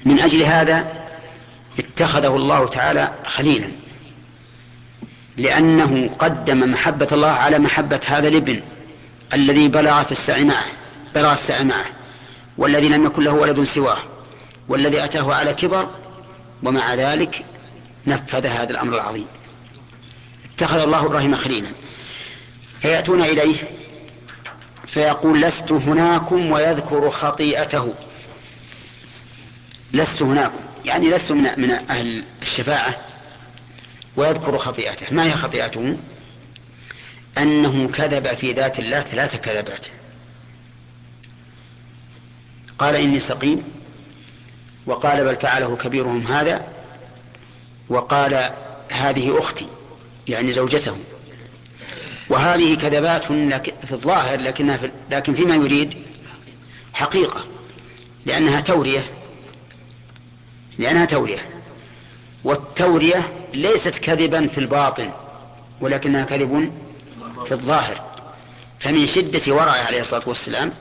من أجل هذا اتخذه الله تعالى خليلا، لأنه قدم محبة الله على محبة هذا الابن الذي بلغ السعي معه، والذي لم يكن له ولد سواه، والذي أتاه على كبر، ومع ذلك نفذ هذا الأمر العظيم. اتخذ الله إبراهيم خليلا. فيأتون إليه فيقول لست هناكم ويذكر خطيئته. لست هناكم يعني لست من أهل الشفاعة، ويذكر خطيئته. ما هي خطيئته؟ أنه كذب في ذات الله 3 كذبات. قال إني سقيم، وقال بل فعله كبيرهم هذا، وقال هذه أختي يعني زوجته. وهذه كذبات في الظاهر لكن فيما يريد حقيقة، لأنها تورية، والتورية ليست كذبا في الباطن، ولكنها كذب في الظاهر. فمن شدة ورعه عليه الصلاة والسلام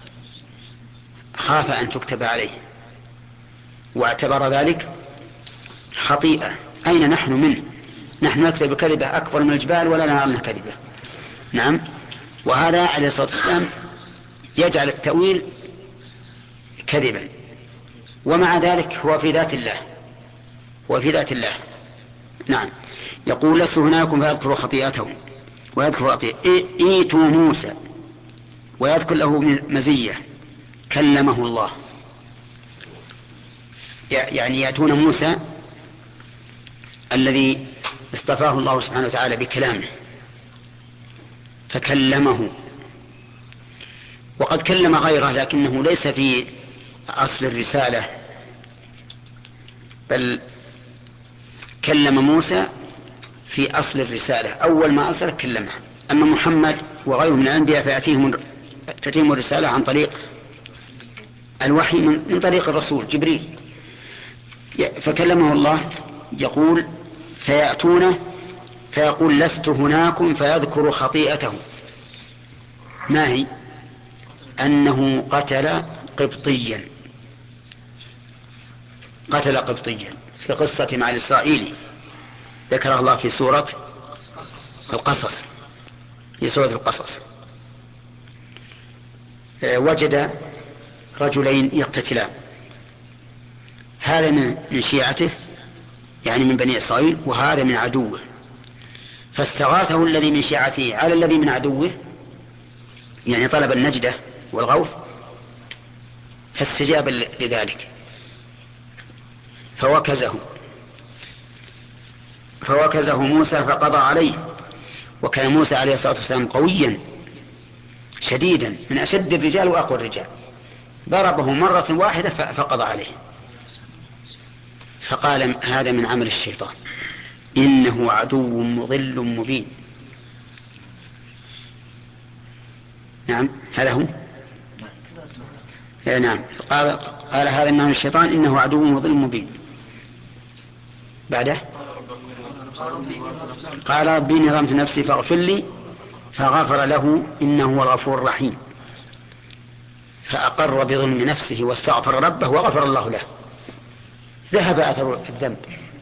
خاف أن تكتب عليه، واعتبر ذلك خطيئة. أين نحن منه؟ نحن نكتب كذبة أكبر من الجبال ولا نعلم كذبة. نعم. وهذا عليه الصلاة والسلام يجعل التأويل كذبا، ومع ذلك هو في ذات الله. نعم. يقول لست هناكم فيذكر خطيئته ويذكر ائتوا موسى، ويذكر له مزية كلمه الله، يعني يأتون موسى الذي اصطفاه الله سبحانه وتعالى بكلامه فكلمه. وقد كلم غيره لكنه ليس في أصل الرسالة، بل كلم موسى في أصل الرسالة. أول ما أرسل كلمه. أما محمد وغيره من الأنبياء فتأتيهم الرسالة عن طريق الوحي، من طريق الرسول جبريل. فكلمه الله. يقول فيأتونه فيقول لست هناكم فيذكر خطيئته. ما هي؟ أنه قتل قبطيا في قصة مع الإسرائيلي ذكره الله في سورة القصص. وجد رجلين يقتتلان، هذا من شيعته يعني من بني إسرائيل، وهذا من عدوه، فاستغاثه الذي من شيعته على الذي من عدوه، يعني طلب النجدة والغوث، فاستجاب لذلك فوكزه موسى فقضى عليه. وكان موسى عليه الصلاة والسلام قويا شديدا، من أشد الرجال وأقوى الرجال، ضربه مرة واحدة فقضى عليه. فقال هذا من عمل الشيطان، إنه عدو مضل مبين. نعم هذا هو. نعم. قال هذا من عمل الشيطان إنه عدو مضل مبين. بعده قال ربي إني ظلمت نفسي فاغفر لي فغفر له إنه هو الغفور الرحيم. فأقر بظلم نفسه واستغفر ربه وغفر الله له. ذهب أثر الذنب،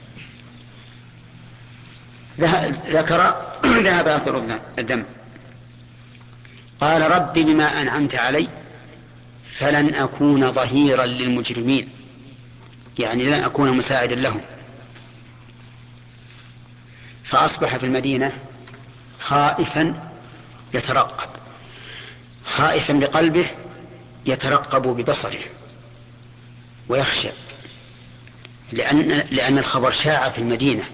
ذهب أثر الذنب. قال رب بما أنعمت علي فلن أكون ظهيرا للمجرمين، يعني لن أكون مساعدا لهم. فأصبح في المدينة خائفا يترقب، خائفا بقلبه يترقب ببصره ويخشى، لأن الخبر شاع في المدينة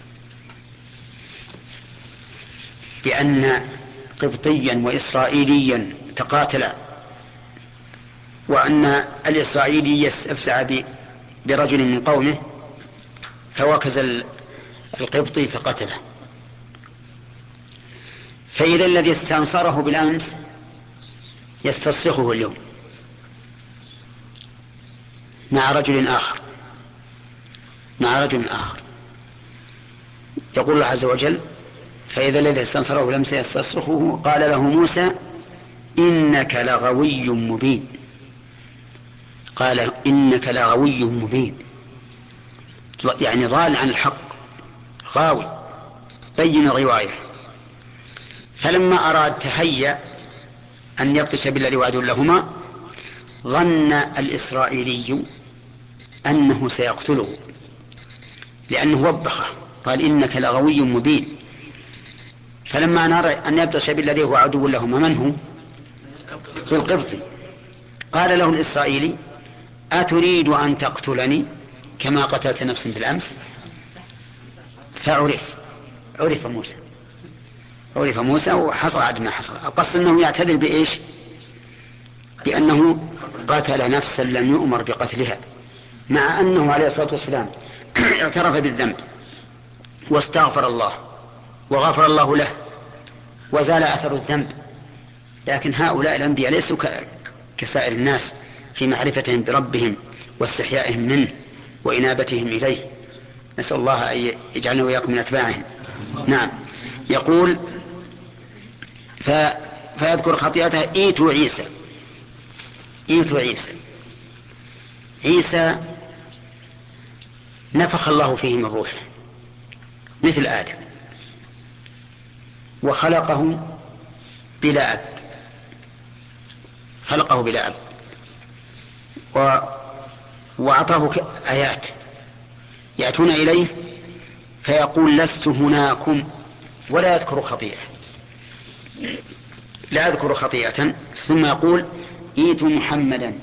بأن قبطيا وإسرائيليا تقاتلا، وأن الإسرائيلي يستفزع برجل من قومه فوكز القبطي فقتله. فإذا الذي استنصره بالأمس يستصرخه اليوم مع رجل آخر. يقول الله عز وجل فإذا الذي استنصره بالأمس يستصرخه قال له موسى إنك لغوي مبين. قال إنك لغوي مبين، يعني ضال عن الحق، غاوي بين الغواية. فلما أراد تهيأ أن يبطش بالذي وعد لهما ظن الإسرائيلي أنه سيقتله، لأنه وبخه قال إنك لغوي مبين. فلما نرى أن يبطش بالذي هو عدو لهما من هو؟ بالقبطي. قال له الإسرائيلي أتريد أن تقتلني كما قتلت نفسا بالأمس؟ عرف موسى وحصل عد ما حصل. القصد أنه يعتذر بإيش؟ بأنه قتل نفسا لم يؤمر بقتلها، مع أنه عليه الصلاة والسلام اعترف بالذنب واستغفر الله وغفر الله له وزال أثر الذنب. لكن هؤلاء الأنبياء ليسوا كسائر الناس في معرفتهم بربهم واستحيائهم منه وإنابتهم إليه. نسأل الله أن يجعلنا وإياكم من أتباعهم. نعم. يقول فيذكر خطيئته إيتوا عيسى نفخ الله فيه من روحه مثل آدم، وخلقه بلا أب، وأعطاه آيات يأتون إليه فيقول لست هناكم، ولا يذكر خطيئة، ثم يقول إيتوا محمدا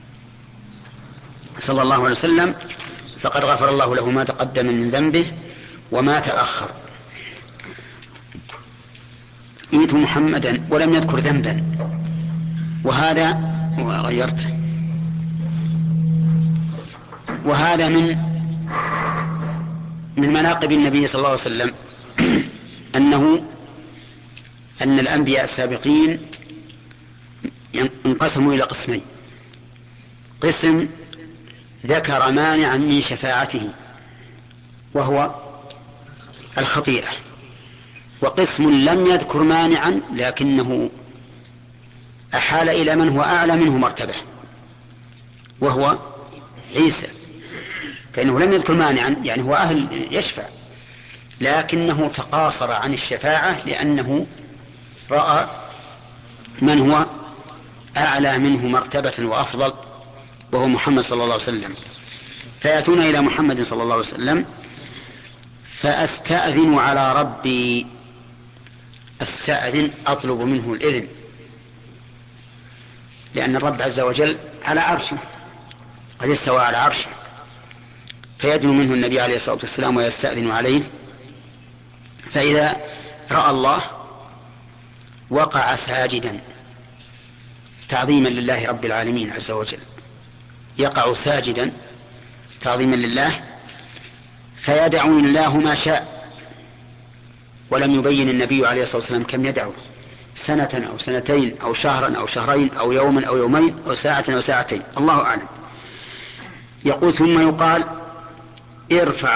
صلى الله عليه وسلم فقد غفر الله له ما تقدم من ذنبه وما تأخر. إيتوا محمدا ولم يذكر ذنبا، وهذا من مناقب النبي صلى الله عليه وسلم أن الأنبياء السابقين انقسموا إلى قسمين: قسم ذكر مانعا من شفاعته وهو الخطيئة، وقسم لم يذكر مانعا لكنه أحال إلى من هو أعلى منه مرتبة وهو عيسى، فإنه لم يذكر مانعا يعني هو أهل يشفع، لكنه تقاصر عن الشفاعة لأنه رأى من هو أعلى منه مرتبة وأفضل وهو محمد صلى الله عليه وسلم. فيأتون إلى محمد صلى الله عليه وسلم فأستأذن على ربي، أطلب منه الإذن، لأن الرب عز وجل على عرشه، قد استوى على عرشه، فيدن منه النبي عليه الصلاة والسلام ويستأذن عليه. فإذا رأى الله وقع ساجدا تعظيما لله رب العالمين عز وجل، يقع ساجدا تعظيما لله، فيدعو الله ما شاء. ولم يبين النبي عليه الصلاة والسلام كم يدعو، سنة أو سنتين أو شهرا أو شهرين أو يوما أو يومين أو ساعة أو ساعتين، الله أعلم. يقول ثم يقال ارفع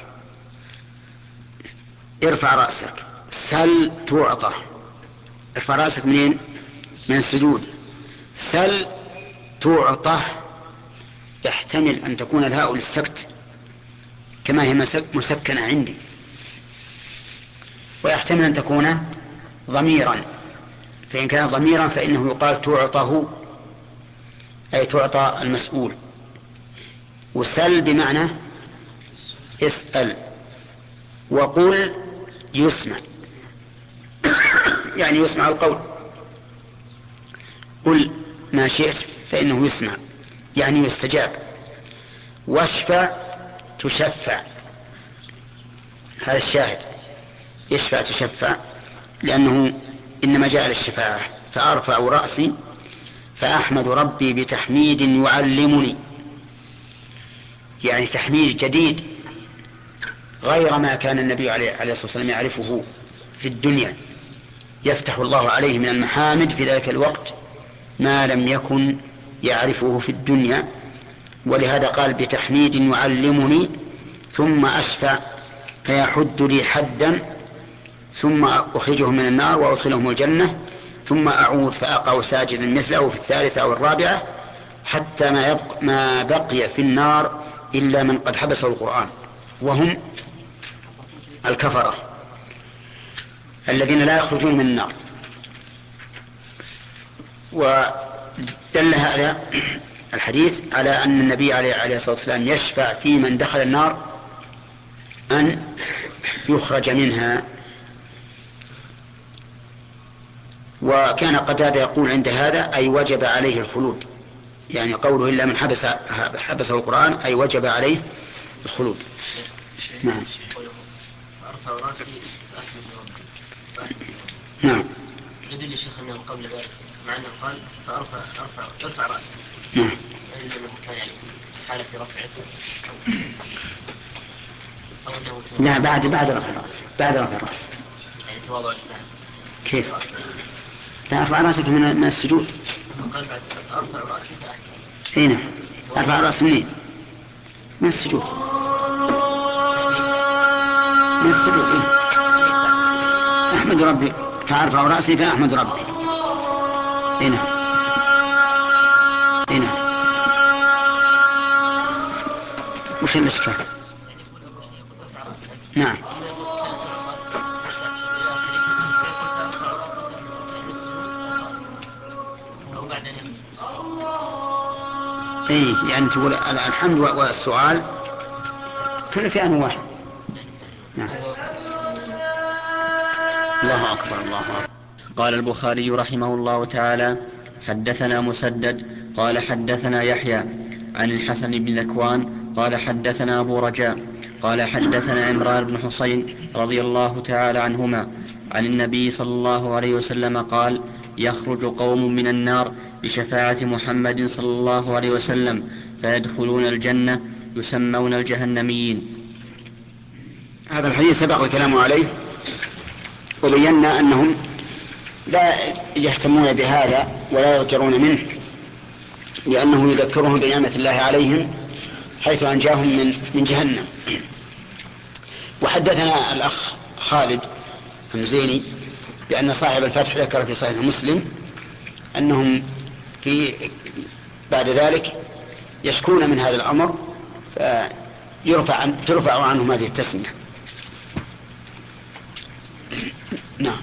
رأسك سل تعطى. ارفع رأسك منين؟ من السجود. سل تعطى، يحتمل أن تكون الهاء للسكت كما هي مسكنة عندي، ويحتمل أن تكون ضميرا، فإن كان ضميرا فإنه يقال تعطه، أي تعطى المسؤول. وسل بمعنى اسأل، وقل يسمع يعني يسمع القول، قل ما شئت فإنه يسمع يعني يستجاب. واشفع تشفع، هذا الشاهد، يشفع تشفع، لأنه إنما جاء للشفاعة. فأرفع رأسي فأحمد ربي بتحميد يعلمني، يعني تحميد جديد غير ما كان النبي عليه الصلاة والسلام يعرفه في الدنيا، يفتح الله عليه من المحامد في ذلك الوقت ما لم يكن يعرفه في الدنيا. ولهذا قال بتحميد يعلمني، ثم أشفع فيحد لي حدا، ثم أخرجه من النار وأدخلهم الجنة، ثم أعود فأقع ساجدا مثله في الثالثة أو الرابعة، حتى ما بقي في النار إلا من قد حبسه القرآن، وهم الكفرة الذين لا يخرجون من النار. ودل هذا الحديث على أن النبي عليه الصلاة والسلام يشفع في من دخل النار أن يخرج منها. وكان قتادة يقول عند هذا أي وجب عليه الخلود، يعني قوله إلا من حبسه القرآن أي وجب عليه الخلود. نعم. أرفع رأسي فأحمد ربي. نعم. يدل الشيخ أنه قبل ذلك مع أنه قال فأرفع رأسي. نعم. أنه كان يعني حالة رفعه أو أنه لا، بعد رفع الرأس، بعد رفع الرأس. يعني تواضع لله. كيف؟ لا، أرفع رأسك من السجود. قال بعد أرفع رأسي فأحمد. هنا أرفع رأسي منين؟ من السجود. من السجود. إيه؟ أحمد ربي، فأرفع رأسي فأحمد ربي. هنا وش الإشكال؟ نعم. اي يعني تقول الحمد والسؤال كل في آن واحد. نعم. الله أكبر الله أكبر. قال البخاري رحمه الله تعالى: حدثنا مسدد قال حدثنا يحيى عن الحسن بن ذكوان قال حدثنا أبو رجاء قال حدثنا عمران بن حسين رضي الله تعالى عنهما عن النبي صلى الله عليه وسلم قال: يخرج قوم من النار بشفاعة محمد صلى الله عليه وسلم فيدخلون الجنة يسمون الجهنميين. هذا الحديث سبق الكلام عليه، وبينا أنهم لا يهتمون بهذا ولا يضجرون منه، لأنه يذكرهم بنعمة الله عليهم حيث أنجاهم من جهنم. وحدثنا الأخ خالد المزيني بأن صاحب الفتح ذكر في صحيح مسلم أنهم بعد ذلك يشكون من هذا الأمر ترفع عنهم هذه التسمية. نعم.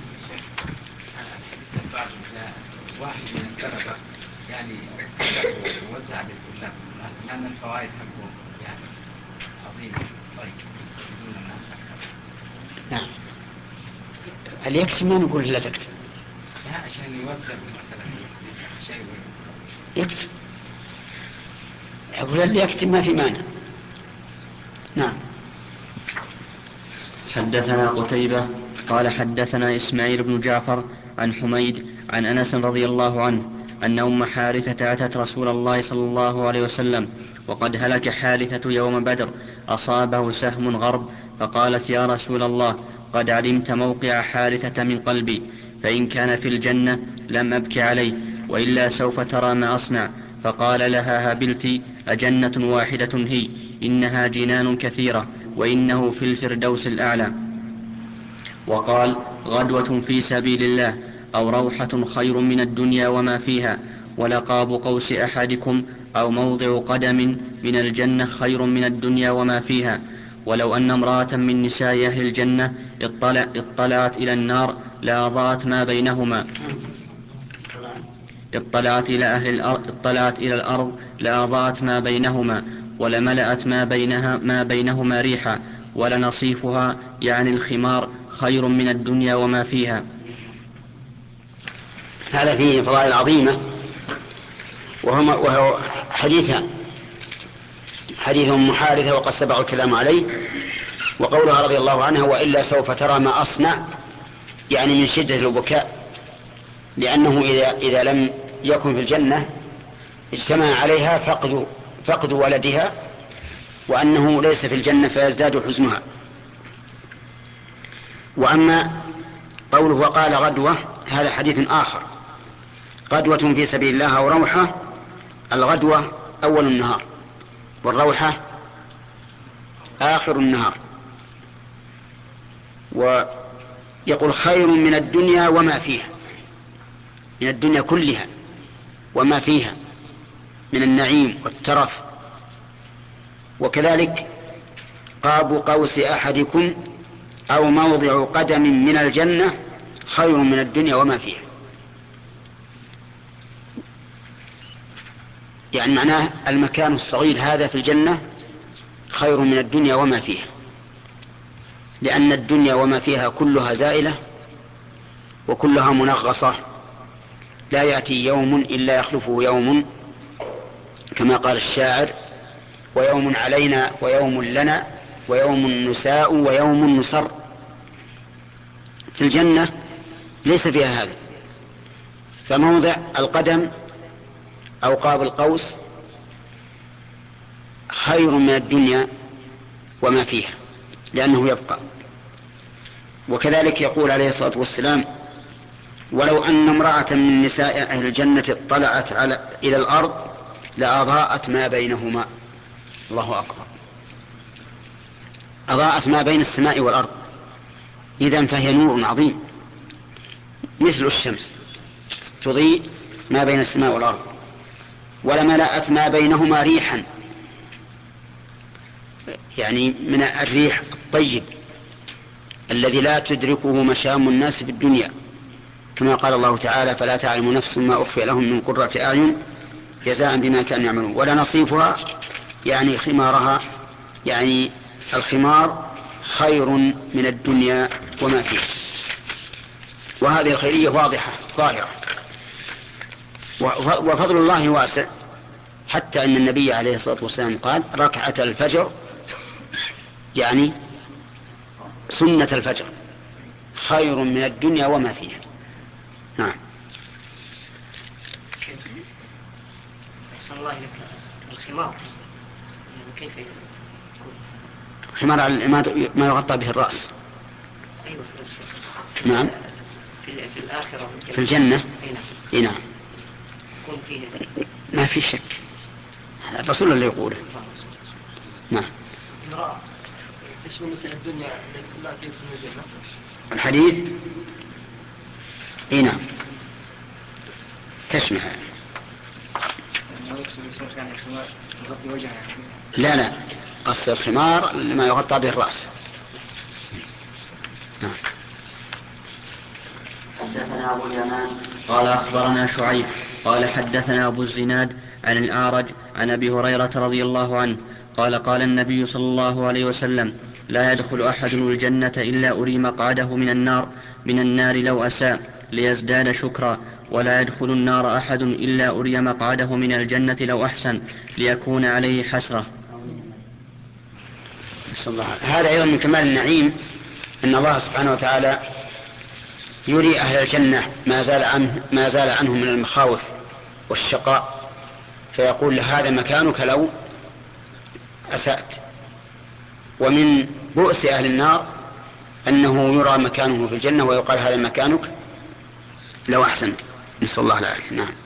واحد من الطلبة يعني يوزع للطلاب لأن الفوائد حقهم يعني عظيمة، طيب يستفيدون منها أكثر. نعم. هل يكتب؟ ما نقول لا تكتب. لا، عشان يوزع مثلا شيء يكتب. أقول اللي يكتب ما في مانع. نعم. حدثنا قتيبة قال حدثنا إسماعيل بن جعفر عن حميد عن أنس رضي الله عنه أن أم حارثة أتت رسول الله صلى الله عليه وسلم وقد هلك حارثة يوم بدر، أصابه سهم غرب، فقالت: يا رسول الله، قد علمت موقع حارثة من قلبي، فإن كان في الجنة لم أبك عليه، وإلا سوف ترى ما أصنع. فقال لها: هبلت، أجنة واحدة هي، إنها جنان كثيرة، وإنه في الفردوس الأعلى. وقال: غدوة في سبيل الله أو روحة خير من الدنيا وما فيها، ولقاب قوس أحدكم أو موضع قدم من الجنة خير من الدنيا وما فيها. ولو أن امرأة من نساء أهل الجنة اطلعت إلى النار لأضاءت ما بينهما، اطلعت إلى الأرض لأضاءت ما بينهما، ولملأت ما بينهما ريحا، ولنصيفها يعني الخمار خير من الدنيا وما فيها. هذا فيه فضائل عظيمة، وهو حديثان: حديث أم حارثة وقد سبق الكلام عليه، وقولها رضي الله عنها: وإلا سوف ترى ما أصنع، يعني من شدة البكاء، لأنه إذا لم يكن في الجنة اجتمع عليها فقد ولدها، وأنه ليس في الجنة فيزداد حزنها. وأما قوله وقال غدوة، هذا حديث آخر: غدوة في سبيل الله أو روحة. الغدوة أول النهار، والروحة آخر النهار. ويقول خير من الدنيا وما فيها، من الدنيا كلها وما فيها. من النعيم والترف. وكذلك قاب قوس أحدكم أو موضع قدم من الجنة خير من الدنيا وما فيها. يعني معناه المكان الصغير هذا في الجنة خير من الدنيا وما فيها، لأن الدنيا وما فيها كلها زائلة وكلها منغصة، لا يأتي يوم إلا يخلفه يوم، كما قال الشاعر: ويوم علينا ويوم لنا ويوم نساء ويوم نسر. في الجنة ليس فيها هذا، فموضع القدم أو قاب القوس خير من الدنيا وما فيها، لأنه يبقى. وكذلك يقول عليه الصلاة والسلام: ولو أن امرأة من نساء أهل الجنة اطلعت إلى الأرض لأضاءت ما بينهما. الله أكبر، أضاءت ما بين السماء والأرض، إذن فهي نور عظيم مثل الشمس تضيء ما بين السماء والأرض. ولملأت ما بينهما ريحا، يعني من الريح الطيب الذي لا تدركه مشام الناس في الدنيا، كما قال الله تعالى: فلا تعلم نفس ما أخفي لهم من قرة أعين جزاء بما كانوا يعملون. ولا نصيفها يعني خمارها، يعني الخمار خير من الدنيا وما فيه. وهذه الخيرية واضحة ظاهرة، وفضل الله واسع، حتى أن النبي عليه الصلاة والسلام قال: ركعة الفجر، يعني سنة الفجر، خير من الدنيا وما فيها. نعم. أحسن الله لك. الخمار كيف يكون؟ خمار ما يغطى به الرأس. أيوة. نعم. في الآخرة في الجنة. نعم. يكون فيه ما في شك، الرسول اللي يقوله. نعم. امرأة تشمل نساء الدنيا لا تدخل الجنة. الحديث نعم تشمل. لا قص الخمار لما يغطى به الرأس. حدثنا أبو اليمان قال أخبرنا شعيب قال حدثنا أبو الزناد عن الأعرج عن أبي هريرة رضي الله عنه قال: قال النبي صلى الله عليه وسلم: لا يدخل أحد الجنة إلا أري مقعده من النار لو أساء ليزداد شكرا، ولا يدخل النار أحد إلا أري مقعده من الجنة لو أحسن ليكون عليه حسرة. هذا أيضا من كمال النعيم أن الله سبحانه وتعالى يري أهل الجنة ما زال عنه من المخاوف والشقاء، فيقول: هذا مكانك لو أسأت. ومن بؤس أهل النار أنه يرى مكانه في الجنة ويقال: هذا مكانك لو أحسنت. نسأل الله العافية. نعم.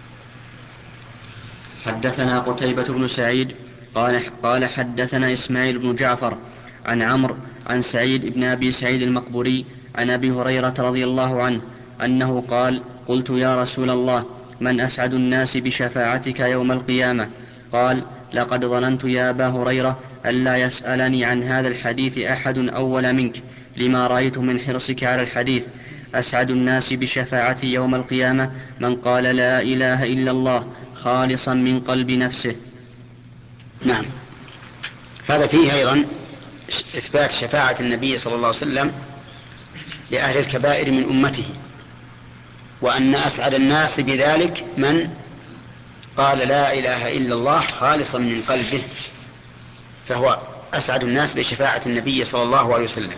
حدثنا قتيبة بن سعيد قال حدثنا إسماعيل بن جعفر عن عمرو عن سعيد بن أبي سعيد المقبوري عن أبي هريرة رضي الله عنه أنه قال: قلت: يا رسول الله، من أسعد الناس بشفاعتك يوم القيامة؟ قال: لقد ظننت يا أبا هريرة ألا يسألني عن هذا الحديث أحد أول منك، لما رأيت من حرصك على الحديث. أسعد الناس بشفاعتي يوم القيامة من قال لا إله إلا الله خالصا من قلب نفسه. نعم. هذا فيه أيضا إثبات شفاعة النبي صلى الله عليه وسلم لأهل الكبائر من أمته، وأن أسعد الناس بذلك من قال لا إله إلا الله خالصا من قلبه، فهو أسعد الناس بشفاعة النبي صلى الله عليه وسلم.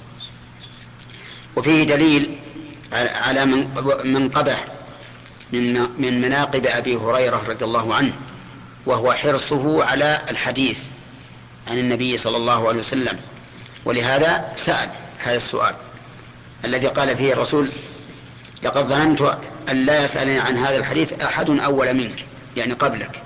وفيه دليل على منقبة من مناقب أبي هريرة رضي الله عنه، وهو حرصه على الحديث عن النبي صلى الله عليه وسلم، ولهذا سأل هذا السؤال الذي قال فيه الرسول: لقد ظننت أن لا يسألني عن هذا الحديث أحد أول منك، يعني قبلك.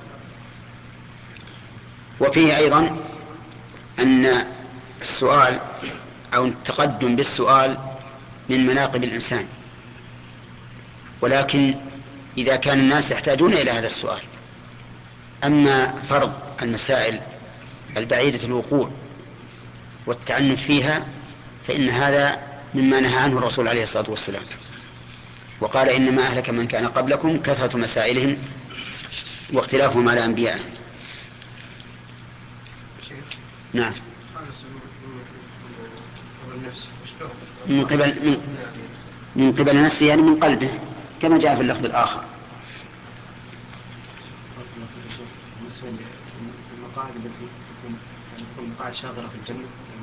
وفيه أيضا أن السؤال أو التقدم بالسؤال من مناقب الإنسان، ولكن إذا كان الناس يحتاجون إلى هذا السؤال أما فرض المسائل البعيدة الوقوع والتعنت فيها فإن هذا مما نهى عنه الرسول عليه الصلاة والسلام، وقال إنما أهلك من كان قبلكم كثرة مسائلهم واختلافهم على أنبيائهم. نعم. من قبل نفسه يعني من قلبه كما جاء في اللفظ الآخر. بالنسبة للمقاعد التي تكون مقاعد شاغرة في الجنة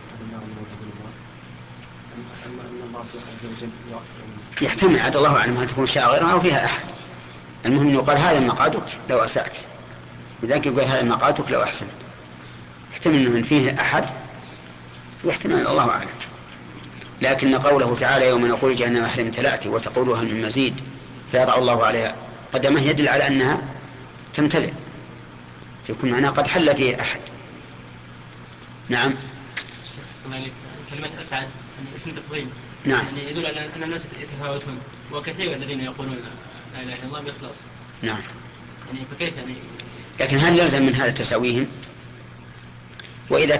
أما أن الله عز وجل يحتمل عاد الله أعلم هل تكون شاغرة أو فيها أحد. المهم يقال هذا مقعدك لو أسأت، وذلك يقول هذا مقعدك لو أحسنت. يحتمل أنه فيه أحد ويحتمل الله أعلم. لكن قوله تعالى يوم نقول جهنم هل امتلأت وتقول هل من مزيد فيضع الله عليها قدمه يدل على أنها تمتلئ، فيكون معناه قد حل فيه أحد. نعم. كلمة أسعد يعني اسم تفضيل. نعم. يعني يدل على أن الناس يتفاوتون، وكثير الذين يقولون لا إله إلا الله بإخلاص. نعم. يعني فكيف يعني؟ لكن هل يلزم من هذا تساويهم؟ وإذا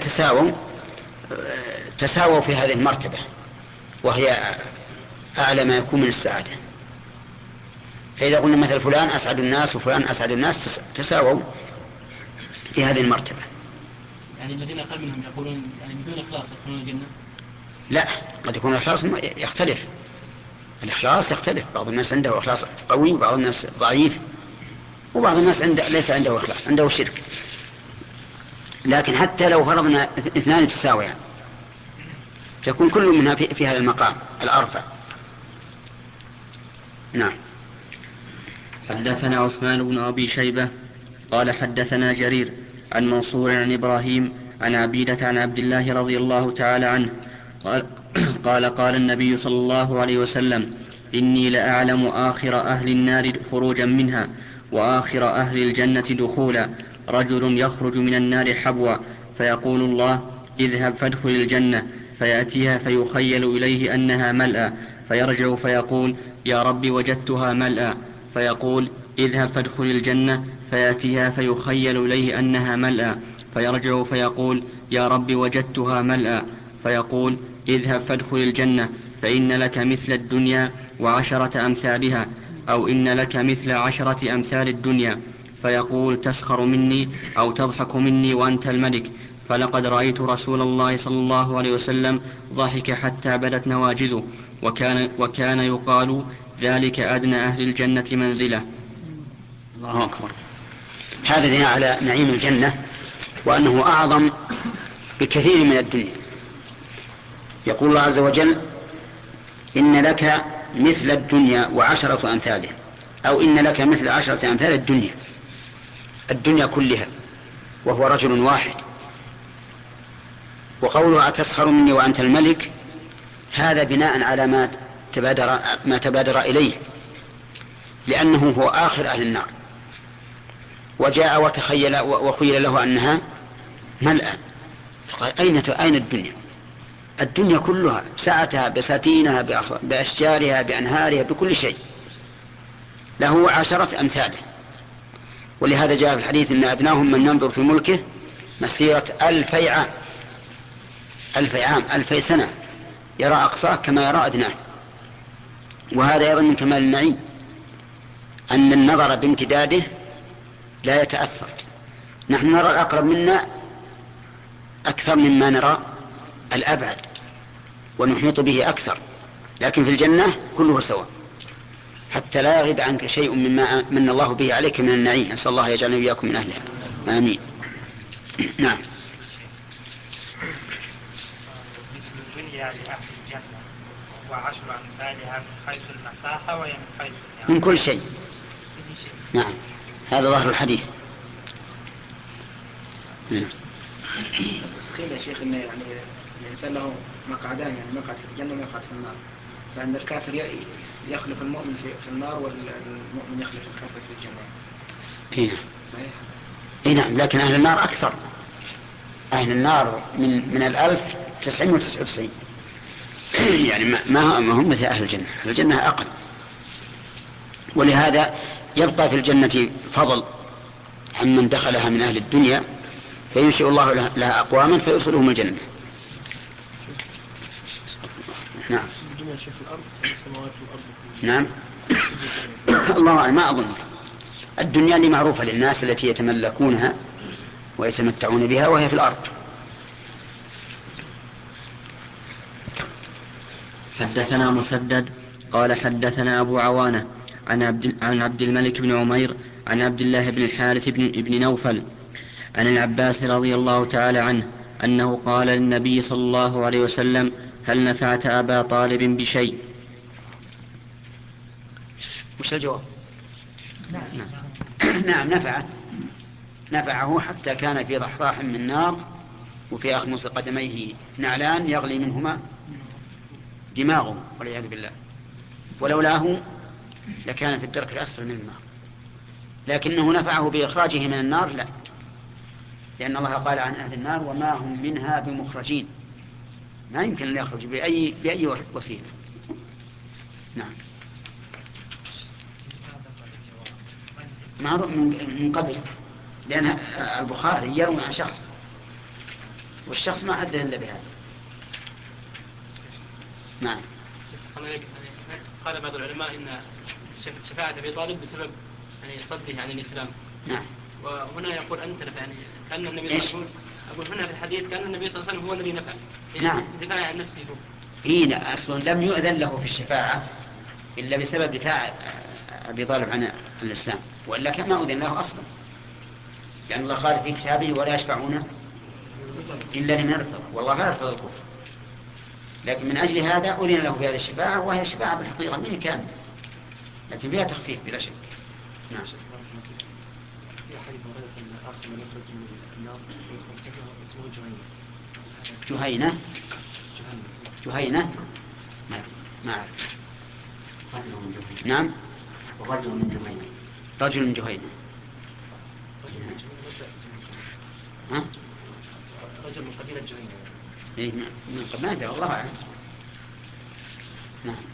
تساووا في هذه المرتبة وهي أعلى ما يكون من السعادة، فإذا قلنا مثل فلان أسعد الناس وفلان أسعد الناس تساووا في هذه المرتبة. يعني الذين أقل منهم يقولون يعني بدون إخلاص يدخلون الجنة؟ لا، قد يكون الإخلاص يختلف. الإخلاص يختلف، بعض الناس عنده إخلاص قوي وبعض الناس ضعيف، وبعض الناس ليس عنده إخلاص، عنده شرك. لكن حتى لو فرضنا اثنان تساويان فيكون كل منها في هذا المقام الأرفع. نعم. حدثنا عثمان بن أبي شيبة قال حدثنا جرير عن منصور عن إبراهيم عن عبيدة عن عبد الله رضي الله تعالى عنه قال النبي صلى الله عليه وسلم إني لأعلم آخر أهل النار خروجا منها وآخر أهل الجنة دخولا، رجل يخرج من النار حبوا فيقول الله اذهب فادخل الجنة، فيأتيها فيخيل إليه أنها ملأى، فيرجع فيقول يا رب وجدتها ملأى، فيقول اذهب فادخل الجنة، فيأتيها فيخيل إليه أنها ملأى، فيرجع فيقول يا رب وجدتها ملأى، فيقول اذهب فادخل الجنة فإن لك مثل الدنيا وعشرة أمثالها، أو إن لك مثل 10 أمثال الدنيا، فيقول تسخر مني أو تضحك مني وأنت الملك، فلقد رأيت رسول الله صلى الله عليه وسلم ضحك حتى بدت نواجذه، وكان يقال ذلك أدنى أهل الجنة منزلة. الله أكبر. هذا دليل على نعيم الجنة وأنه أعظم بكثير من الدنيا. يقول الله عز وجل إن لك مثل الدنيا وعشرة أمثالها، أو إن لك مثل 10 أمثال الدنيا كلها، وهو رجل واحد. وقوله أتسخر مني وأنت الملك هذا بناء على ما تبادر إليه، لأنه هو آخر أهل النار، وجاء وخيل له أنها ملأى، فقال أين الدنيا كلها سعتها بساتينها بأشجارها بأنهارها بكل شيء، له 10 أمثاله. ولهذا جاء في الحديث إن أدناهم من ينظر في ملكه مسيرة 1000 عام، 1000 سنة، يرى أقصاه كما يرى أدناه. وهذا أيضا من كمال النعيم أن النظر بامتداده لا يتأثر. نحن نرى الأقرب منا أكثر مما نرى الأبعد ونحيط به أكثر، لكن في الجنة كله سواء، حتى لا يغيب عنك شيء مما من الله به عليك من النعيم. نسأل الله يجعلنا وإياكم من أهلها، آمين. نعم. مثل الدنيا لأهل الجنة و10 أمثالها من حيث المساحة ومن حيث من كل شيء. نعم، هذا ظاهر الحديث. قيل يا شيخ إن يعني الإنسان له مقعدان، يعني مقعد في الجنة ومقعد في النار، فعند الكافر يخلف المؤمن في النار والمؤمن يخلف الكافر في الجنة. نعم. صحيح. نعم، لكن أهل النار أكثر. أهل النار من 1999 يعني ما هم مثل أهل الجنة. أهل الجنة أقل، ولهذا يبقى في الجنة فضل عمن دخلها من أهل الدنيا، فينشئ الله لها أقواما فيدخلهم الجنة. نعم. نعم. الله أعلم، ما أظن. الدنيا اللي معروفة للناس التي يتملكونها ويتمتعون بها، وهي في الأرض. حدثنا مسدد قال حدثنا أبو عوانة عن عبد الملك بن عمير عن عبد الله بن الحارث بن نوفل عن العباس رضي الله تعالى عنه أنه قال للنبي صلى الله عليه وسلم: هل نفعت أبا طالب بشيء؟ وش الجواب؟ نعم نفعه حتى كان في ضحضاح من نار، وفي أخمص قدميه نعلان يغلي منهما دماغه والعياذ بالله، ولولاه لكان في الدرك الأسفل من النار. لكنه نفعه بإخراجه من النار لا، لأن الله قال عن أهل النار: وما هم منها بمخرجين. ما يمكن أن يخرج بأي وسيلة. نعم. معروف من قبل، لأن البخاري يروي عن شخص، والشخص ما حدث إلا بهذا. نعم. قال بعض العلماء إن شفاعة أبي طالب بسبب صده عن الإسلام. نعم. وهنا يقول أنت نفع، كأن النبي صلى الله عليه وسلم، أقول هنا في الحديث كأن النبي صلى الله عليه وسلم هو الذي نفع. نعم. دفاع عن نفسه هو. هنا أصلا لم يؤذن له في الشفاعة إلا بسبب دفاع أبي طالب عن الإسلام، وإلا كان ما أذن له أصلا، لأن الله قال في كتابه: ولا يشفعون إلا لمن ارتضى، والله لا يرتضى الكفر. لكن من أجل هذا أذن له في هذه الشفاعة، وهي شفاعة بالحقيقة منه كامل، لكن فيها تخفيف بلا شك. نعم. جهينة. ما أعرف. نعم. رجل من جهينة. رجل من جهينة. رجل من قبيلة جهينة. إيه من قبيلة، والله أعلم. نعم.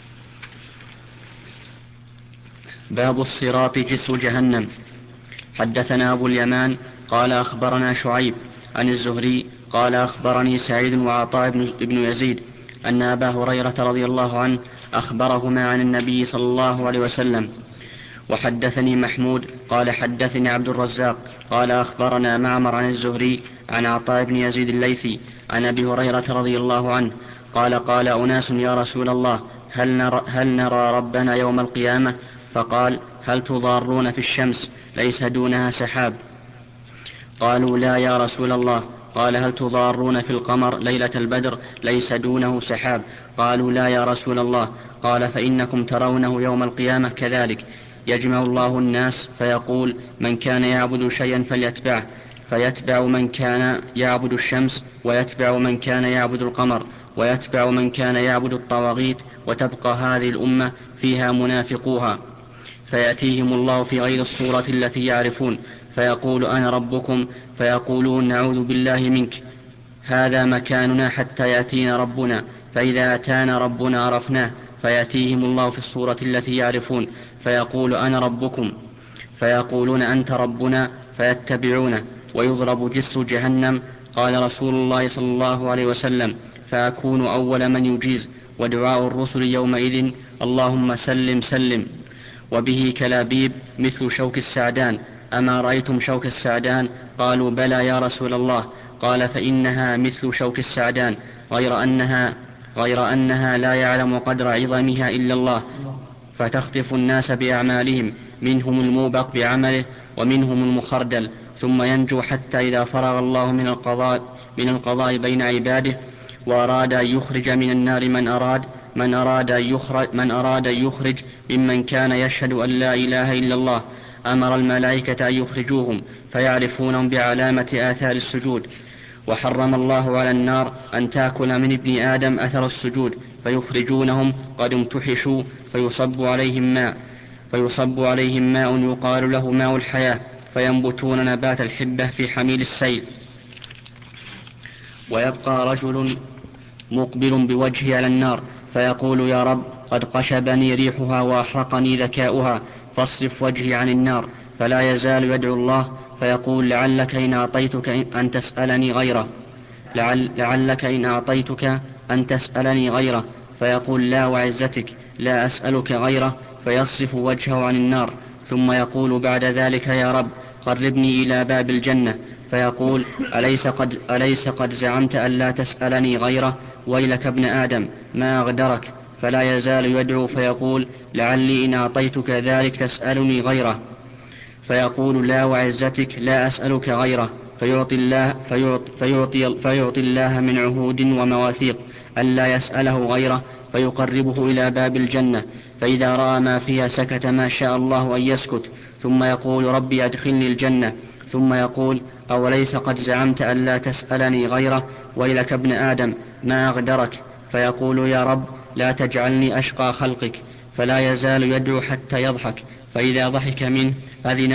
باب الصراط جسر جهنم. حدثنا أبو اليمان قال أخبرنا شعيب عن الزهري قال أخبرني سعيد وعطاء بن يزيد أن أبا هريرة رضي الله عنه أخبرهما عن النبي صلى الله عليه وسلم. وحدثني محمود قال حدثني عبد الرزاق قال أخبرنا معمر عن الزهري عن عطاء بن يزيد الليثي عن أبي هريرة رضي الله عنه قال أناس: يا رسول الله، هل نرى ربنا يوم القيامة؟ فقال: هل تضارون في الشمس ليس دونها سحاب؟ قالوا: لا يا رسول الله. قال: هل تضارون في القمر ليلة البدر ليس دونه سحاب؟ قالوا: لا يا رسول الله. قال: فإنكم ترونه يوم القيامة كذلك، يجمع الله الناس فيقول: من كان يعبد شيئا فليتبعه، فيتبع من كان يعبد الشمس، ويتبع من كان يعبد القمر، ويتبع من كان يعبد الطواغيت، وتبقى هذه الأمة فيها منافقوها، فيأتيهم الله في غير الصورة التي يعرفون، فيقول: أنا ربكم، فيقولون: نعوذ بالله منك، هذا مكاننا حتى يأتينا ربنا، فإذا أتانا ربنا عرفناه، فيأتيهم الله في الصورة التي يعرفون، فيقول: أنا ربكم، فيقولون: أنت ربنا، فيتبعونه، ويضرب جسر جهنم. قال رسول الله صلى الله عليه وسلم: فأكون أول من يجيز، ودعاء الرسل يومئذ: اللهم سلم سلم. وبه كلابيب مثل شوك السعدان. أما رأيتم شوك السعدان؟ قالوا: بلى يا رسول الله. قال: فإنها مثل شوك السعدان، غير أنها لا يعلم قدر عظمها إلا الله، فتخطف الناس بأعمالهم، منهم الموبق بعمله، ومنهم المخردل، ثم ينجو حتى إذا فرغ الله من القضاء بين عباده، وأراد أن يخرج من النار من أراد أن يخرج ممن كان يشهد أن لا إله إلا الله، أمر الملائكة أن يخرجوهم فيعرفونهم بعلامة آثار السجود. وحرم الله على النار أن تأكل من ابن آدم أثر السجود، فيخرجونهم قد امتحشوا، فيصب عليهم ماء يقال له ماء الحياة، فينبتون نبات الحبة في حميل السيل. ويبقى رجل مقبل بوجهه على النار، فيقول: يا رب، قد قشبني ريحها وأحرقني ذكاؤها، فاصرف وجهي عن النار. فلا يزال يدعو الله فيقول لعلك إن أعطيتك أن تسألني غيره لعلك إن أعطيتك أن تسألني غيره فيقول لا وعزتك لا أسألك غيره فيصرف وجهه عن النار ثم يقول بعد ذلك يا رب قربني إلى باب الجنة فيقول أليس قد زعمت أن لا تسألني غيره ويلك ابن آدم ما أغدرك فلا يزال يدعو فيقول لعلي إن أعطيتك ذلك تسألني غيره فيقول لا وعزتك لا أسألك غيره فيعطي الله من عهود ومواثيق ألا يسأله غيره فيقربه إلى باب الجنة فإذا رأى ما فيها سكت ما شاء الله أن يسكت ثم يقول ربي أدخلني الجنة ثم يقول أوليس قد زعمت أن لا تسألني غيره ويلك ابن آدم ما أغدرك فيقول يا رب لا تجعلني أشقى خلقك فلا يزال يدعو حتى يضحك فإذا ضحك منه أذن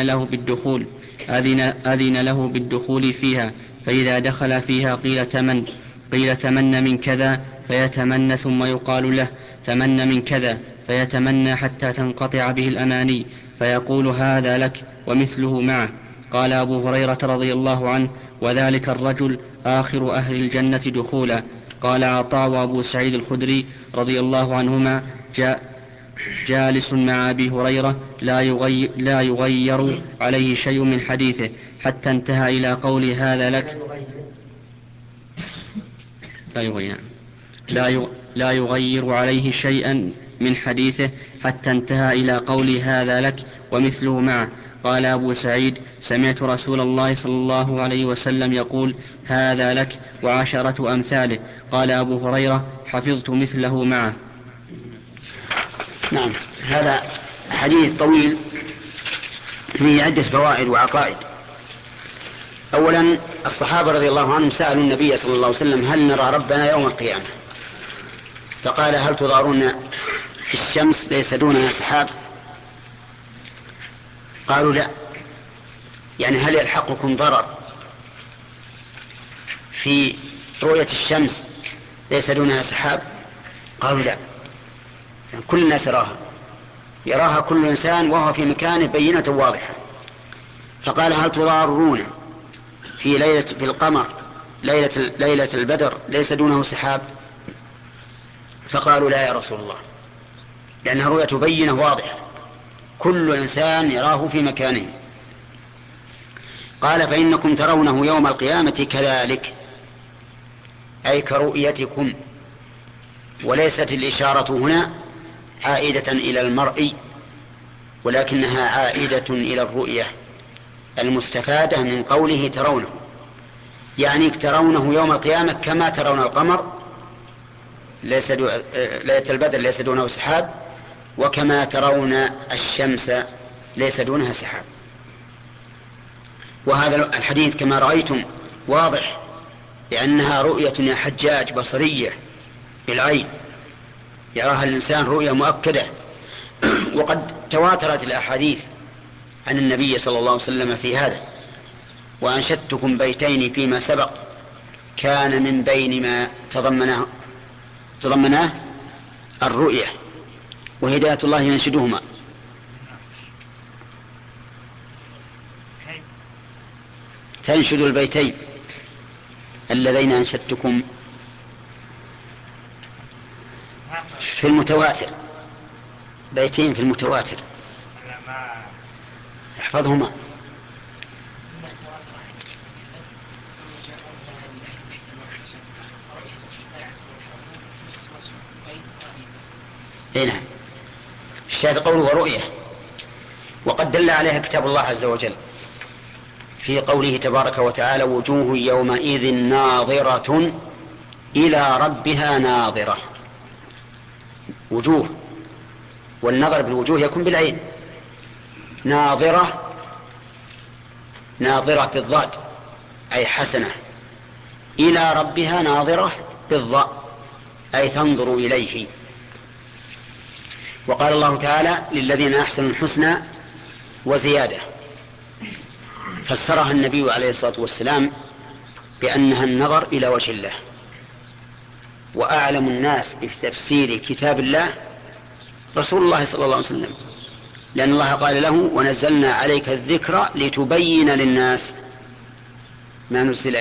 له بالدخول فيها فإذا دخل فيها قيل تمن من كذا فيتمنى ثم يقال له تمن من كذا فيتمنى حتى تنقطع به الأماني فيقول هذا لك ومثله معه. قال أبو هريرة رضي الله عنه وذلك الرجل آخر أهل الجنة دخولا. قال عطاء وأبو سعيد الخدري رضي الله عنهما جالس مع أبي هريرة لا يغير عليه شيء من حديثه حتى انتهى إلى قول هذا لك لا يغير عليه شيئا من حديثه حتى انتهى إلى قول هذا لك ومثله معه. قال أبو سعيد سمعت رسول الله صلى الله عليه وسلم يقول هذا لك وعشرة أمثاله. قال أبو هريرة حفظت مثله معه. نعم، هذا حديث طويل فيه عدة فوائد وعقائد. أولا الصحابة رضي الله عنهم سألوا النبي صلى الله عليه وسلم هل نرى ربنا يوم القيامة؟ فقال هل تضارون في الشمس ليس دونها سحاب؟ قالوا لا، يعني هل يلحقكم ضرر في رؤية الشمس ليس دونها سحاب؟ قالوا لا، يعني كل الناس يراها كل إنسان وهو في مكانه بينة واضحة. فقال هل تضارون في القمر ليلة البدر ليس دونه سحاب؟ فقالوا لا يا رسول الله، لأنها رؤية بينة واضحة كل إنسان يراه في مكانه. قال فإنكم ترونه يوم القيامة كذلك، أي كرؤيتكم. وليست الإشارة هنا عائدة إلى المرء، ولكنها عائدة إلى الرؤية المستفادة من قوله ترونه، يعني ترونه يوم القيامة كما ترون القمر ليلة البدر ليس دونه سحاب، وكما ترون الشمس ليس دونها سحاب. وهذا الحديث كما رأيتم واضح، لأنها رؤية يا حجاج بصرية بالعين، يراها الإنسان رؤية مؤكدة. وقد تواترت الأحاديث عن النبي صلى الله عليه وسلم في هذا. وأنشدتكم بيتين فيما سبق كان من بين ما تضمناه الرؤية وهداية الله ينشدهما. تنشد البيتين اللذين أنشدتكم في المتواتر، بيتين في المتواتر احفظهما. هنا الشاهد قوله ورؤية، وقد دل عليها كتاب الله عز وجل في قوله تبارك وتعالى وجوه يومئذ ناظرة إلى ربها ناظرة. وجوه، والنظر بالوجوه يكون بالعين. ناظرة بالضاد أي حسنة، إلى ربها ناظرة بالضاء أي تنظر إليه. وقال الله تعالى للذين أحسنوا الحسنى وزيادة، فسرها النبي عليه الصلاة والسلام بأنها النظر إلى وجه الله. وأعلم الناس بتفسير كتاب الله رسول الله صلى الله عليه وسلم، لأن الله قال له ونزلنا عليك الذكر لتبين للناس ما نزل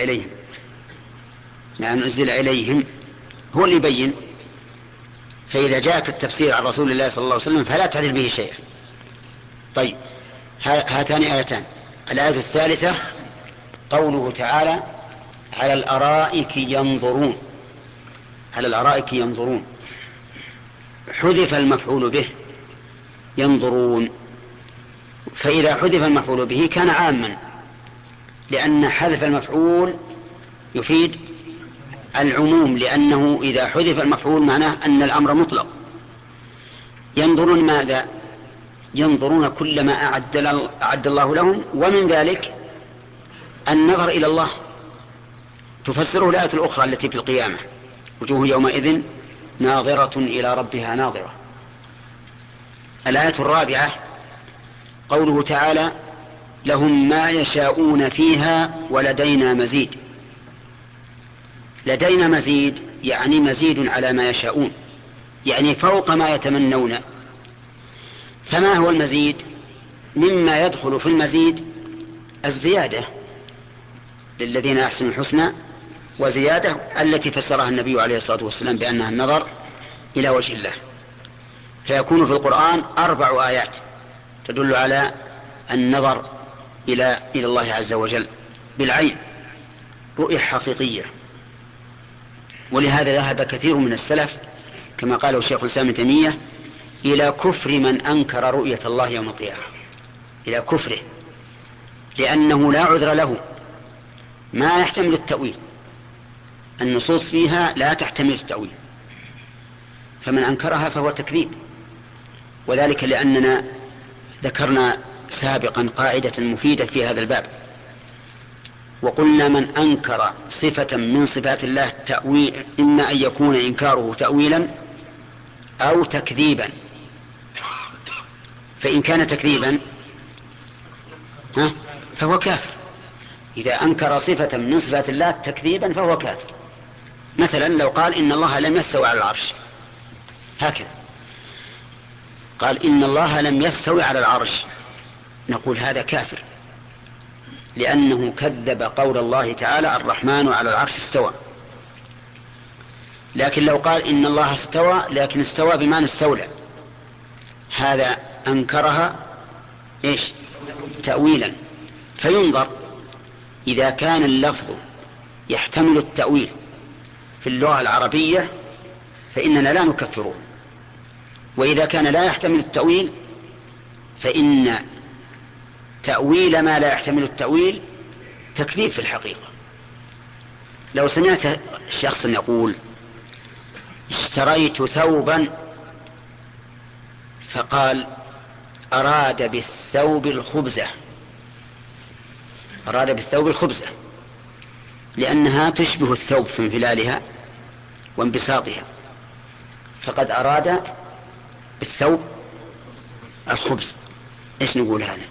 إليهم هو اللي يبين. فإذا جاءك التفسير عن رسول الله صلى الله عليه وسلم فلا تعدل به شيئا. طيب، هاتان آيتان. الآية الثالثة قوله تعالى على الأرائك ينظرون. على الأرائك ينظرون، حذف المفعول به ينظرون، فإذا حذف المفعول به كان عاما، لأن حذف المفعول يفيد العموم، لأنه إذا حذف المفعول معناه أن الأمر مطلق. ينظرون ماذا؟ ينظرون كل ما أعد الله لهم، ومن ذلك النظر إلى الله. تفسره الآية الأخرى التي في القيامة وجوه يومئذ ناظرة إلى ربها ناظرة. الآية الرابعة قوله تعالى لهم ما يشاءون فيها ولدينا مزيد. لدينا مزيد يعني مزيد على ما يشاءون، يعني فوق ما يتمنون. فما هو المزيد؟ مما يدخل في المزيد الزيادة، للذين أحسنوا الحسنى وزيادة، التي فسرها النبي عليه الصلاة والسلام بأنها النظر إلى وجه الله. فيكون في القرآن 4 آيات تدل على النظر إلى الله عز وجل بالعين، رؤية حقيقية. ولهذا ذهب كثير من السلف كما قاله الشيخ الإسلام ابن تيمية إلى كفر من أنكر رؤية الله يوم القيامة، إلى كفره، لأنه لا عذر له، ما يحتمل التأويل، النصوص فيها لا تحتمل التأويل، فمن أنكرها فهو تكذيب. وذلك لأننا ذكرنا سابقا قاعدة مفيدة في هذا الباب، وقلنا من أنكر صفة من صفات الله تأويل إما أن يكون إنكاره تأويلا أو تكذيبا. فإن كان تكذيبا فهو كافر. إذا أنكر صفة من صفات الله تكذيبا فهو كافر. مثلا لو قال إن الله لم يستوي على العرش، هكذا قال إن الله لم يستوي على العرش، نقول هذا كافر، لأنه كذب قول الله تعالى الرحمن على العرش استوى. لكن لو قال إن الله استوى لكن استوى بمعنى استولى، هذا أنكرها تأويلا. فينظر إذا كان اللفظ يحتمل التأويل في اللغة العربية فإننا لا نكفره، وإذا كان لا يحتمل التأويل فإن تأويل ما لا يحتمل التأويل تكذيب في الحقيقة. لو سمعت شخص يقول اشتريت ثوبا فقال أراد بالثوب الخبزة، أراد بالثوب الخبزة لأنها تشبه الثوب في انفلالها وانبساطها، فقد أراد بالثوب الخبز. إيش نقول هذا؟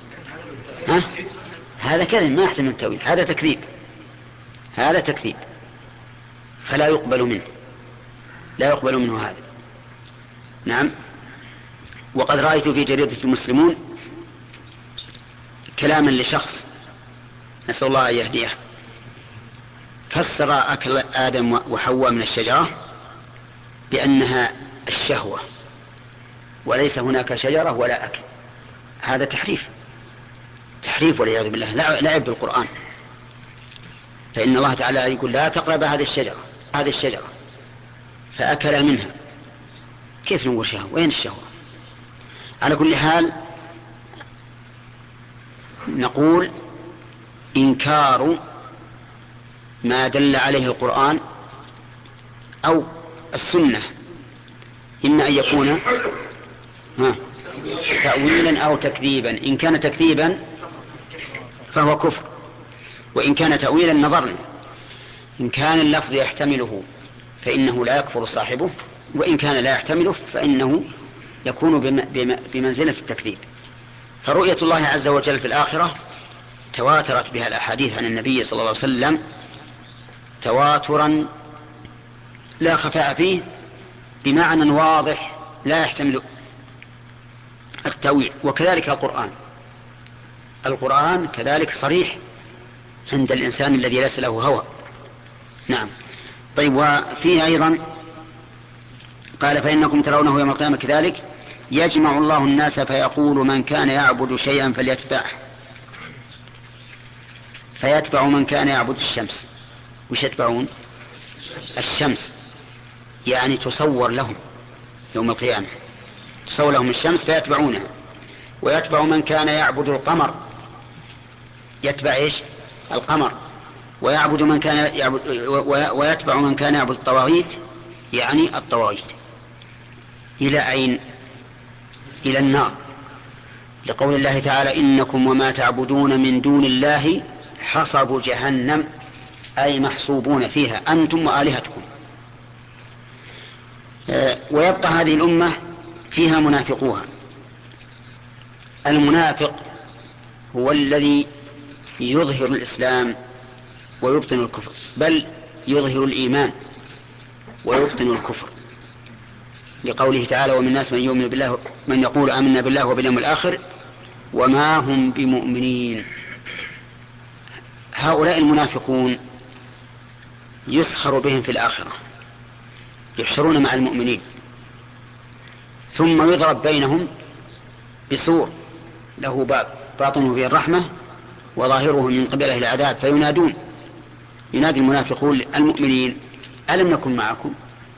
هذا كذب ما يحتمل التأويل، هذا تكذيب، هذا تكذيب، فلا يقبل منه، لا يقبل منه هذا. نعم. وقد رأيت في جريدة المسلمون كلاما لشخص نسأل الله أن يهديه، فسر أكل آدم وحواء من الشجرة بأنها الشهوة، وليس هناك شجرة ولا أكل. هذا تحريف والعياذ بالله، لعب بالقرآن. فإن الله تعالى يقول لا تقرب هذه الشجرة فأكل منها. كيف نقول شهوة؟ وين الشهوة؟ على كل حال نقول إنكار ما دل عليه القرآن أو السنة إما أن يكون تأويلا أو تكذيبا. إن كان تكذيبا فهو كفر، وإن كان تأويلا نظرنا. إن كان اللفظ يحتمله فإنه لا يكفر صاحبه، وإن كان لا يحتمله فإنه يكون بمنزلة التكذيب. فرؤية الله عز وجل في الآخرة تواترت بها الأحاديث عن النبي صلى الله عليه وسلم تواترا لا خفاء فيه، بمعنى واضح لا يحتمل التأويل. وكذلك القرآن كذلك صريح عند الإنسان الذي ليس له هوى. نعم. طيب، وفيه أيضا قال فإنكم ترونه يوم القيامة كذلك يجمع الله الناس فيقول من كان يعبد شيئا فيتبع من كان يعبد الشمس. وش يتبعون؟ الشمس، يعني تصور لهم يوم القيامة، تصور لهم الشمس فيتبعونها. ويتبع من كان يعبد القمر، يتبع إيش؟ القمر. ويتبع من كان يعبد الطواغيت، يعني الطواغيت. إلى أين؟ إلى النار، لقول الله تعالى إنكم وما تعبدون من دون الله حصب جهنم، أي محصوبون فيها أنتم وآلهتكم. ويبقى هذه الأمة فيها منافقوها. المنافق هو الذي يظهر الإسلام ويبطن الكفر، بل يظهر الإيمان ويبطن الكفر، لقوله تعالى ومن الناس من يؤمن بالله من يقول آمنا بالله وباليوم الآخر وما هم بمؤمنين. هؤلاء المنافقون يسخر بهم في الآخرة، يحشرون مع المؤمنين، ثم يضرب بينهم بسور له باب باطنه فيه الرحمة وظاهره من قبله العذاب، ينادي المنافقون المؤمنين ألم نكن معكم؟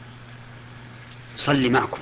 صل معكم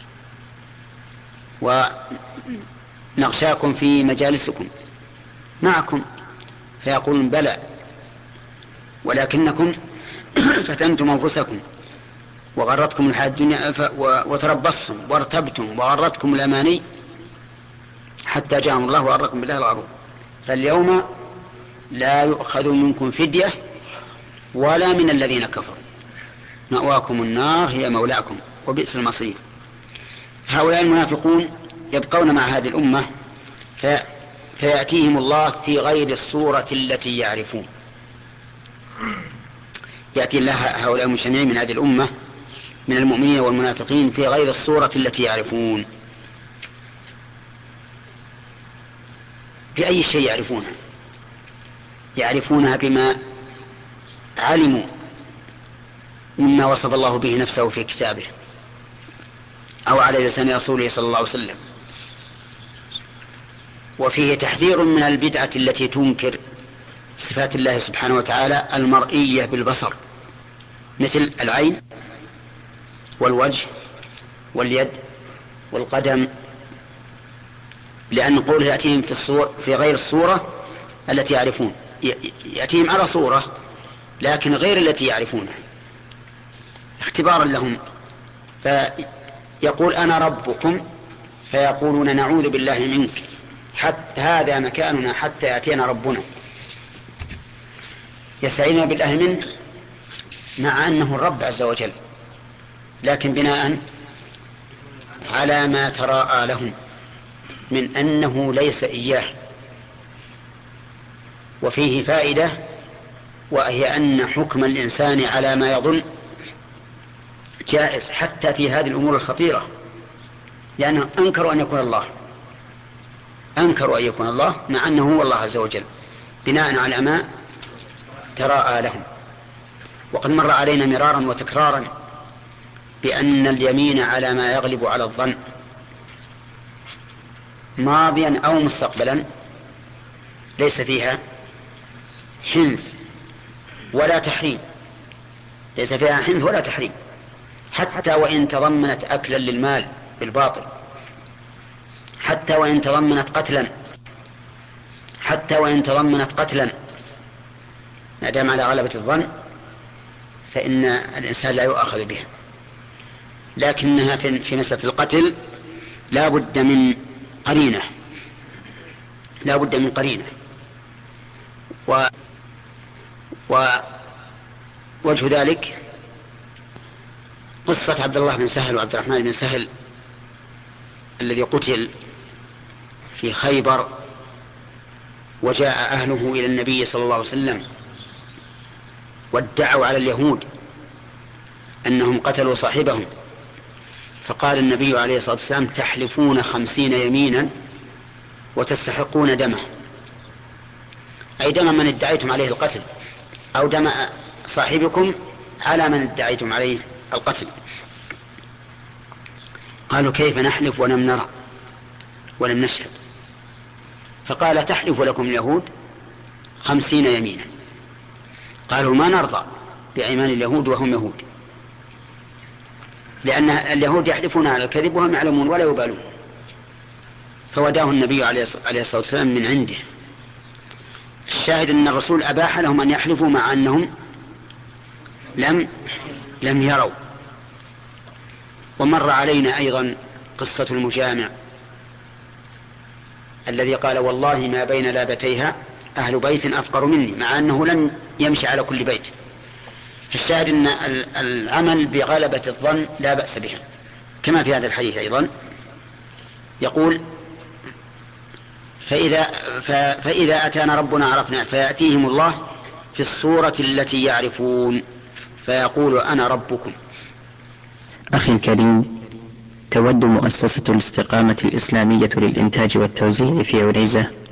ونغشاكم في مجالسكم معكم، فيقولون بلى ولكنكم فتنتم أنفسكم وغرتكم الحياة الدنيا وتربصتم وارتبتم وغرتكم الأماني حتى جاءكم الله وغركم بالله الغرور، فاليوم لا يؤخذ منكم فدية ولا من الذين كفروا، مأواكم النار هي مولاكم وبئس المصير. هؤلاء المنافقون يبقون مع هذه الأمة فيأتيهم الله في غير الصورة التي يعرفون. يأتي الله هؤلاء المجتمعين من هذه الأمة من المؤمنين والمنافقين في غير الصورة التي يعرفون. بأي شيء يعرفونها؟ يعرفونها بما علموا مما وصف الله به نفسه في كتابه أو على لسان رسوله صلى الله عليه وسلم. وفيه تحذير من البدعة التي تنكر صفات الله سبحانه وتعالى المرئية بالبصر، مثل العين والوجه واليد والقدم، لأن قوله يأتيهم في غير الصورة التي يعرفون، يأتيهم على صورة لكن غير التي يعرفونها اختبارا لهم. فيقول أنا ربكم فيقولون نعوذ بالله منك، حتى هذا مكاننا حتى يأتينا ربنا. يستعينون بالله منه مع أنه الرب عز وجل، لكن بناء على ما تراءى لهم من أنه ليس إياه. وفيه فائدة، وهي أن حكم الإنسان على ما يظن جائز حتى في هذه الأمور الخطيرة، لأنه أنكروا أن يكون الله مع أنه هو الله عز وجل بناء على ما تراءى لهم. وقد مر علينا مرارا وتكرارا بأن اليمين على ما يغلب على الظن ماضيا أو مستقبلا ليس فيها حنث ولا تحريم، ليس فيها حنث ولا تحريم، حتى وإن تضمنت أكلا للمال بالباطل، حتى وإن تضمنت قتلا ما دام على غلبة الظن فإن الإنسان لا يؤاخذ بها. لكنها في مسألة القتل لا بد من قرينة. ووجه ذلك قصة عبد الله بن سهل وعبد الرحمن بن سهل الذي قتل في خيبر، وجاء أهله إلى النبي صلى الله عليه وسلم وادعوا على اليهود أنهم قتلوا صاحبهم، فقال النبي عليه الصلاة والسلام: تحلفون 50 يمينا وتستحقون دمه، أي دم من ادعيتم عليه القتل، أو دم صاحبكم على من ادعيتم عليه القتل. قالوا: كيف نحلف ولم نرى ولم نشهد؟ فقال: تحلف لكم اليهود 50 يمينا. قالوا: ما نرضى بأيمان اليهود وهم يهود، لأن اليهود يحلفون على الكذب وهم يعلمون ولا يبالون. فوداه النبي عليه الصلاة والسلام من عنده. الشاهد أن الرسول أباح لهم أن يحلفوا مع أنهم لم يروا. ومر علينا أيضا قصة المجامع الذي قال: والله ما بين لابتيها أهل بيت أفقر مني، مع أنه لم يمشي على كل بيت. فالشاهد أن العمل بغلبة الظن لا بأس بها، كما في هذا الحديث أيضا يقول: فإذا أتانا ربنا عرفنا، فيأتيهم الله في الصورة التي يعرفون فيقول: أنا ربكم. أخي الكريم، تود مؤسسة الاستقامة الإسلامية للإنتاج والتوزيع في عنيزة